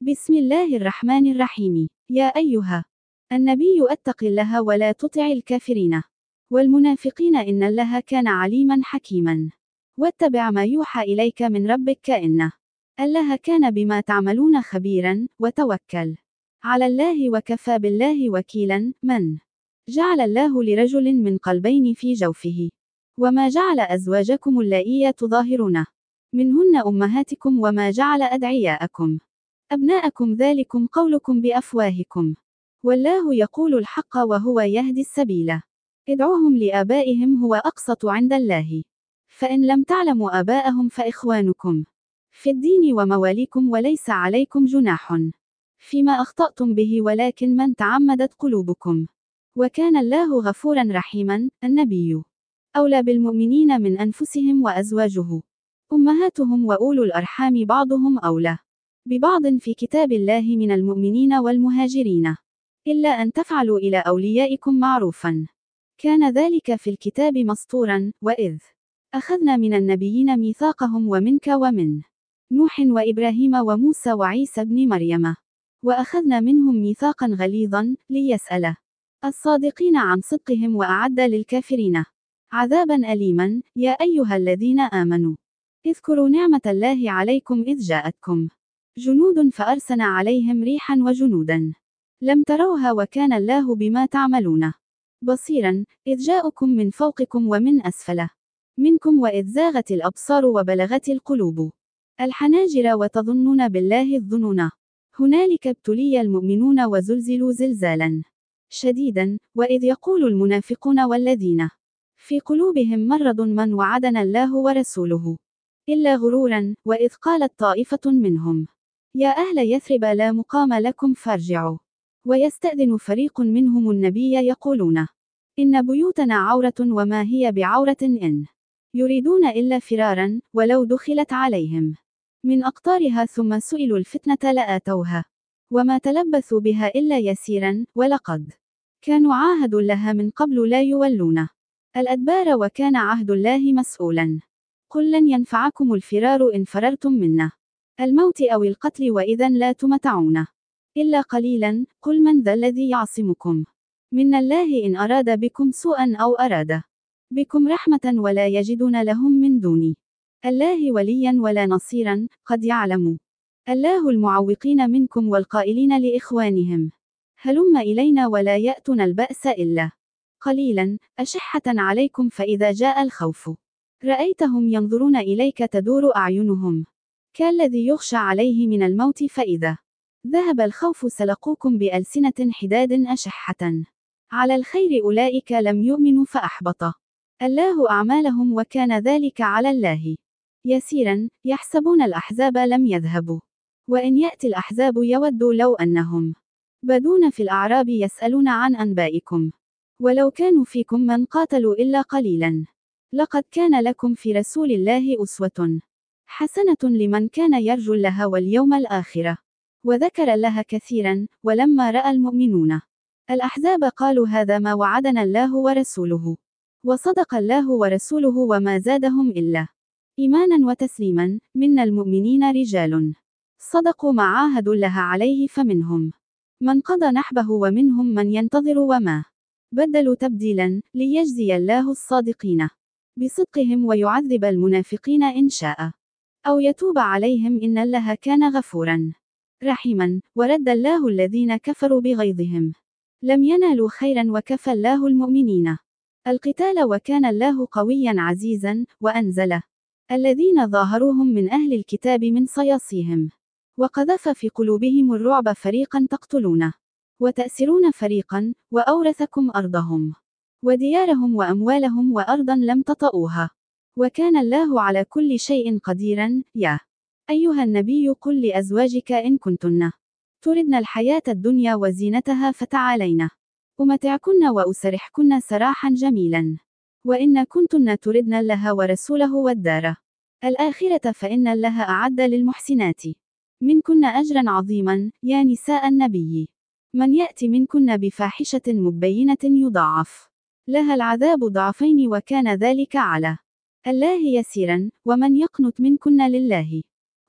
بسم الله الرحمن الرحيم. يا أيها النبي اتق الله ولا تطع الكافرين والمنافقين إن الله كان عليما حكيما. واتبع ما يوحى إليك من ربك إن الله كان بما تعملون خبيرا. وتوكل على الله وكفى بالله وكيلا. من جعل الله لرجل من قلبين في جوفه وما جعل أزواجكم اللائي تظاهرون منهن أمهاتكم وما جعل أدعياءكم أبناءكم ذلكم قولكم بأفواهكم والله يقول الحق وهو يهدي السبيل. ادعوهم لآبائهم هو أقسط عند الله فإن لم تعلموا آباءهم فإخوانكم في الدين ومواليكم وليس عليكم جناح فيما أخطأتم به ولكن من تعمدت قلوبكم وكان الله غفورا رحيما. النبي أولى بالمؤمنين من أنفسهم وأزواجه أمهاتهم وأولو الأرحام بعضهم أولى ببعض في كتاب الله من المؤمنين والمهاجرين إلا أن تفعلوا إلى أوليائكم معروفا كان ذلك في الكتاب مسطورا. وإذ أخذنا من النبيين ميثاقهم ومنك ومن نوح وإبراهيم وموسى وعيسى ابن مريم وأخذنا منهم ميثاقا غليظا ليسأل الصادقين عن صدقهم وأعد للكافرين عذابا أليما. يا أيها الذين آمنوا اذكروا نعمة الله عليكم إذ جاءتكم جنود فأرسلنا عليهم ريحا وجنودا لم تروها وكان الله بما تعملون بصيرا. إذ جاءكم من فوقكم ومن أسفل منكم وإذ زاغت الأبصار وبلغت القلوب الحناجر وتظنون بالله الظنون هنالك ابتلي المؤمنون وزلزلوا زلزالا شديدا. وإذ يقول المنافقون والذين في قلوبهم مرض من وعدنا الله ورسوله إلا غرورا. وإذ قالت طائفة منهم يا أهل يثرب لا مقام لكم فارجعوا ويستأذن فريق منهم النبي يقولون إن بيوتنا عورة وما هي بعورة إن يريدون إلا فرارا ولو دخلت عليهم من أقطارها ثم سئلوا الفتنة لآتوها وما تلبثوا بها إلا يسيرا. ولقد كانوا عاهدوا لها من قبل لا يولون الأدبار وكان عهد الله مسؤولا. قل لن ينفعكم الفرار إن فررتم منه الموت أو القتل وإذا لا تمتعون إلا قليلا. قل من ذا الذي يعصمكم من الله إن أراد بكم سوءا أو أراد بكم رحمة ولا يجدون لهم من دون الله وليا ولا نصيرا. قد يعلم الله المعوقين منكم والقائلين لإخوانهم هلم إلينا ولا يأتون البأس إلا قليلا أشحة عليكم فإذا جاء الخوف رأيتهم ينظرون إليك تدور أعينهم كالذي يخشى عليه من الموت فإذا ذهب الخوف سلقوكم بألسنة حداد أشحة على الخير أولئك لم يؤمنوا فأحبط الله أعمالهم وكان ذلك على الله يسيرا. يحسبون الأحزاب لم يذهبوا وإن يأتي الأحزاب يودوا لو أنهم بدون في الأعراب يسألون عن أنبائكم ولو كانوا فيكم من قاتلوا إلا قليلا لقد كان لكم في رسول الله أسوة حسنة لمن كان يرجو الله واليوم الآخرة وذكر الله كثيرا. ولما رأى المؤمنون الأحزاب قالوا هذا ما وعدنا الله ورسوله وصدق الله ورسوله وما زادهم إلا إيمانا وتسليما. من المؤمنين رجال صدقوا ما عاهدوا الله عليه فمنهم من قضى نحبه ومنهم من ينتظر وما بدلوا تبديلا ليجزي الله الصادقين بصدقهم ويعذب المنافقين إن شاء أو يتوب عليهم إن الله كان غفورا رحيما. ورد الله الذين كفروا بغيظهم لم ينالوا خيرا وكفى الله المؤمنين القتال وكان الله قويا عزيزا. وأنزل الذين ظاهروهم من أهل الكتاب من صياصيهم وقذف في قلوبهم الرعب فريقا تقتلون وتأسرون فريقا وأورثكم أرضهم وديارهم وأموالهم وأرضا لم تطئوها وكان الله على كل شيء قديرا. يا أيها النبي قل لأزواجك إن كنتن تردن الحياة الدنيا وزينتها فتعالين أمتعكن وأسرحكن سراحا جميلا وإن كنتن تردن الله ورسوله والدار الآخرة فإن الله أعد للمحسنات منكن أجرا عظيما. يا نساء النبي من يأتي منكن بفاحشة مبينة يضاعف لها العذاب ضعفين وكان ذلك على الله يسيرا. ومن يقنت منكن لله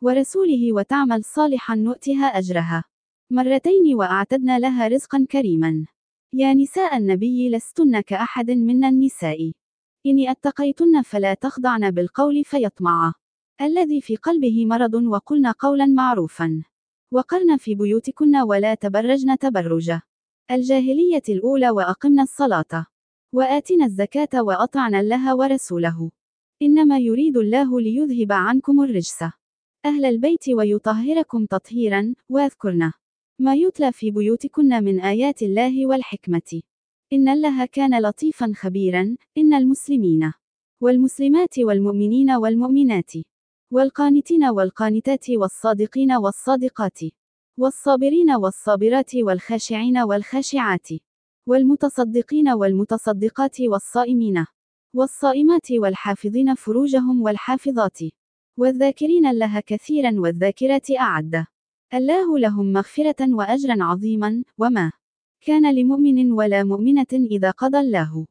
ورسوله وتعمل صالحا نؤتها أجرها مرتين وأعتدنا لها رزقا كريما. يا نساء النبي لستن كأحد من النساء إن اتقيتن فلا تخضعن بالقول فيطمع الذي في قلبه مرض وقلن قولا معروفا وقرن في بيوتكن ولا تبرجن تبرج الجاهلية الأولى وأقمنا الصلاة وآتنا الزكاة وأطعنا الله ورسوله إنما يريد الله ليذهب عنكم الرجس أهل البيت ويطهركم تطهيرا واذكرن ما يتلى في بيوتكن من آيات الله والحكمة إن الله كان لطيفا خبيرا. إن المسلمين والمسلمات والمؤمنين والمؤمنات والقانتين والقانتات والصادقين والصادقات والصابرين والصابرات والخاشعين والخاشعات والمتصدقين والمتصدقات والصائمين والصائمات والحافظين فروجهم والحافظات والذاكرين الله كثيرا والذاكرات أعد الله لهم مغفرة وأجرا عظيما. وما كان لمؤمن ولا مؤمنة إذا قضى الله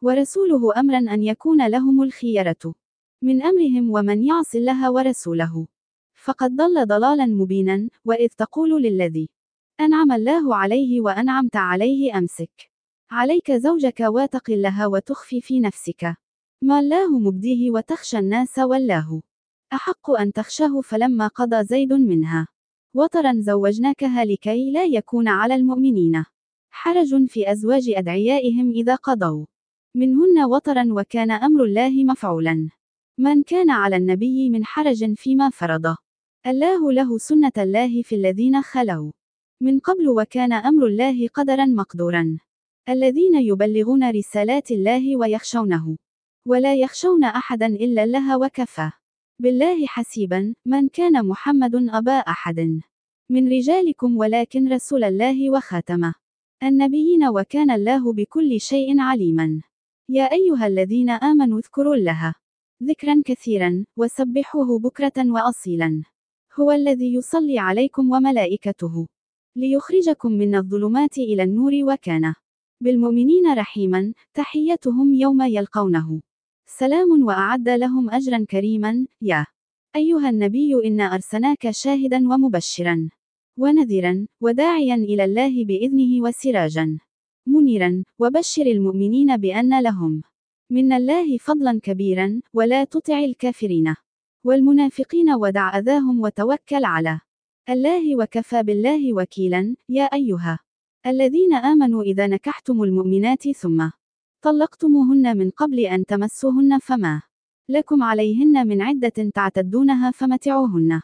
ورسوله أمرا أن يكون لهم الخيرة من أمرهم ومن يعص الله ورسوله فقد ضل ضلالا مبينا. وإذ تقول للذي أنعم الله عليه وأنعمت عليه أمسك عليك زوجك واتق الله وتخفي في نفسك ما الله مبديه وتخشى الناس والله أحق أن تخشاه فلما قضى زيد منها وطرا زوجناكها لكي لا يكون على المؤمنين حرج في أزواج أدعيائهم إذا قضوا منهن وطرا وكان أمر الله مفعولا. من كان على النبي من حرج فيما فرض الله له سنة الله في الذين خلوا من قبل وكان أمر الله قدرا مقدورا. الذين يبلغون رسالات الله ويخشونه ولا يخشون أحدا إلا الله وكفى بالله حسيبا. من كان محمد أبا أحد من رجالكم ولكن رسول الله وخاتم النبيين وكان الله بكل شيء عليما. يا أيها الذين آمنوا اذكروا الله ذكرا كثيرا وسبحوه بكرة وأصيلا هو الذي يصلي عليكم وملائكته ليخرجكم من الظلمات إلى النور وكان بالمؤمنين رحيما. تحيتهم يوم يلقونه سلام وأعد لهم أجرا كريما. يا أيها النبي إنا أرسلناك شاهدا ومبشرا ونذيرا وداعيا إلى الله بإذنه وسراجا منيرا وبشر المؤمنين بأن لهم من الله فضلا كبيرا. ولا تطع الكافرين والمنافقين ودع أذاهم وتوكل على الله وكفى بالله وكيلا. يا أيها الذين آمنوا إذا نكحتم المؤمنات ثم طلقتموهن من قبل أن تمسوهن فما لكم عليهن من عدة تعتدونها فمتعوهن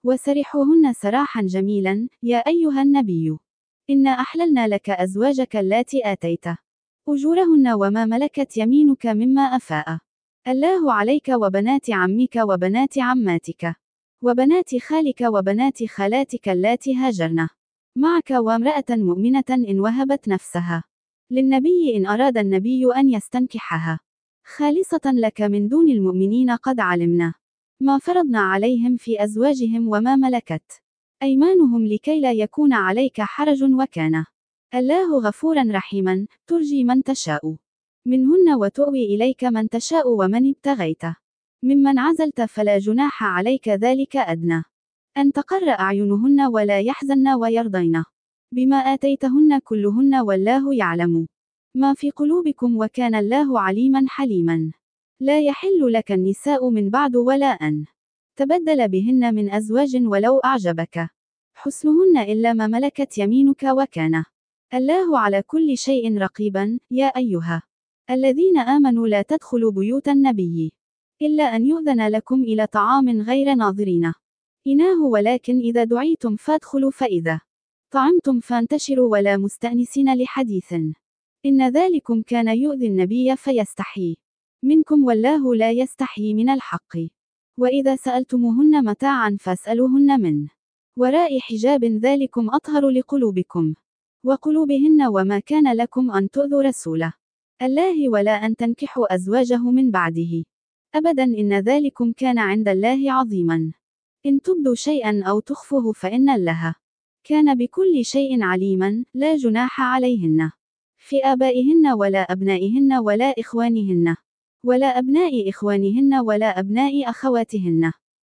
وسرحوهن سراحا جميلا. يا أيها النبي إنا أحللنا لك أزواجك اللاتي آتيت أجورهن وما ملكت يمينك مما أفاء الله عليك وبنات عمك وبنات عماتك وبنات خالك وبنات خالاتك اللاتي هاجرن معك وامرأة مؤمنة إن وهبت نفسها للنبي إن أراد النبي أن يستنكحها خالصة لك من دون المؤمنين قد علمنا ما فرضنا عليهم في أزواجهم وما ملكت أيمانهم لكي لا يكون عليك حرج وكان الله غفورا رحيما. ترجي من تشاء منهن وتؤوي إليك من تشاء ومن ابتغيت ممن عزلت فلا جناح عليك ذلك أدنى أن تقر أعينهن ولا يحزن ويرضين بما آتيتهن كلهن والله يعلم ما في قلوبكم وكان الله عليما حليما. لا يحل لك النساء من بعد ولا أن تبدل بهن من أزواج ولو أعجبك حسنهن إلا ما ملكت يمينك وكان الله على كل شيء رقيبا. يا أيها الذين آمنوا لا تدخلوا بيوت النبي إلا أن يؤذن لكم إلى طعام غير ناظرين إناه ولكن إذا دعيتم فادخلوا فإذا طعمتم فانتشروا ولا مستأنسين لحديث إن ذلكم كان يؤذي النبي فيستحيي منكم والله لا يستحيي من الحق. وإذا سألتموهن متاعا فاسألوهن من وراء حجاب ذلكم أطهر لقلوبكم وقلوبهن. وما كان لكم أن تؤذوا رسول الله ولا أن تنكحوا أزواجه من بعده أبدا إن ذلكم كان عند الله عظيما. إن تبدوا شيئا أو تخفوه فإن الله كان بكل شيء عليما. لا جناح عليهن في آبائهن ولا أبنائهن ولا إخوانهن ولا أبناء إخوانهن ولا أبناء أخواتهن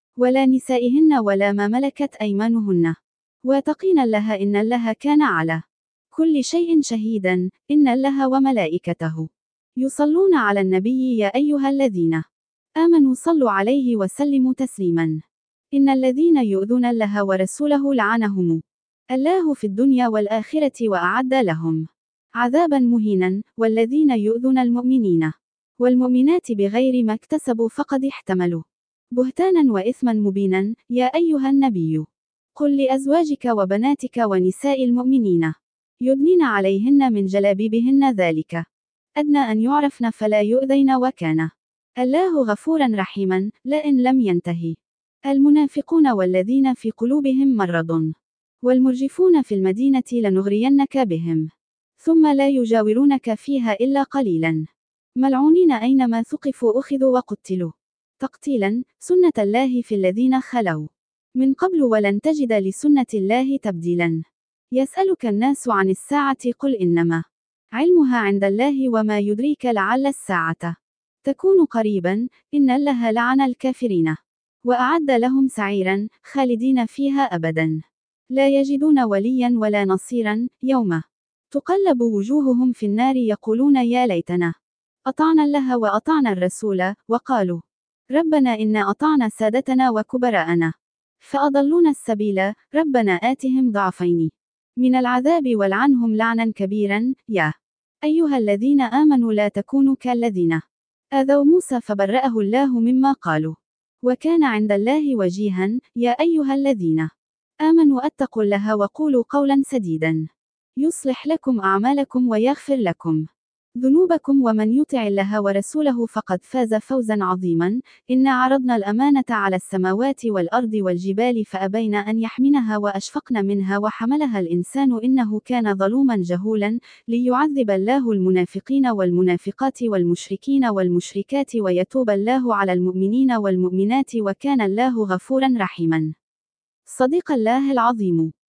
ولا نسائهن ولا ما ملكت أيمانهن. واتقين الله إن الله كان على كل شيء شهيدا. إن الله وملائكته يصلون على النبي يا أيها الذين آمنوا صلوا عليه وسلموا تسليما. إن الذين يؤذون الله ورسوله لعنهم الله في الدنيا والآخرة وأعد لهم عذابا مهينا. والذين يؤذون المؤمنين والمؤمنات بغير ما اكتسبوا فقد احتملوا بهتانا وإثما مبينا. يا أيها النبي قل لأزواجك وبناتك ونساء المؤمنين يدنين عليهن من جلابيبهن ذلك أدنى أن يعرفن فلا يؤذين وكان الله غفورا رحيما. لئن لم ينتهي المنافقون والذين في قلوبهم مرض والمرجفون في المدينة لنغرينك بهم ثم لا يجاورونك فيها إلا قليلا ملعونين أينما ثقفوا أخذوا وقتلوا تقتيلا. سنة الله في الذين خلوا من قبل ولن تجد لسنة الله تبديلا. يسألك الناس عن الساعة قل إنما علمها عند الله وما يدريك لعل الساعة تكون قريبا. إن الله لعن الكافرين وأعد لهم سعيرا خالدين فيها أبدا لا يجدون وليا ولا نصيرا. يوم تقلب وجوههم في النار يقولون يا ليتنا أطعنا الله وأطعنا الرسول وقالوا ربنا إنا أطعنا سادتنا وكبراءنا فأضلونا السبيل ربنا آتهم ضعفين من العذاب والعنهم لعنا كبيرا. يا أيها الذين آمنوا لا تكونوا كالذين آذوا موسى فبرأه الله مما قالوا وكان عند الله وجيها. يا أيها الذين آمنوا اتقوا الله وقولوا قولا سديدا يصلح لكم أعمالكم ويغفر لكم ذنوبكم ومن يطع الله ورسوله فقد فاز فوزا عظيما. إنا عرضنا الأمانة على السماوات والأرض والجبال فأبين أن يحملنها وأشفقن منها وحملها الإنسان إنه كان ظلوما جهولا. ليعذب الله المنافقين والمنافقات والمشركين والمشركات ويتوب الله على المؤمنين والمؤمنات وكان الله غفورا رحيما. صدق الله العظيم.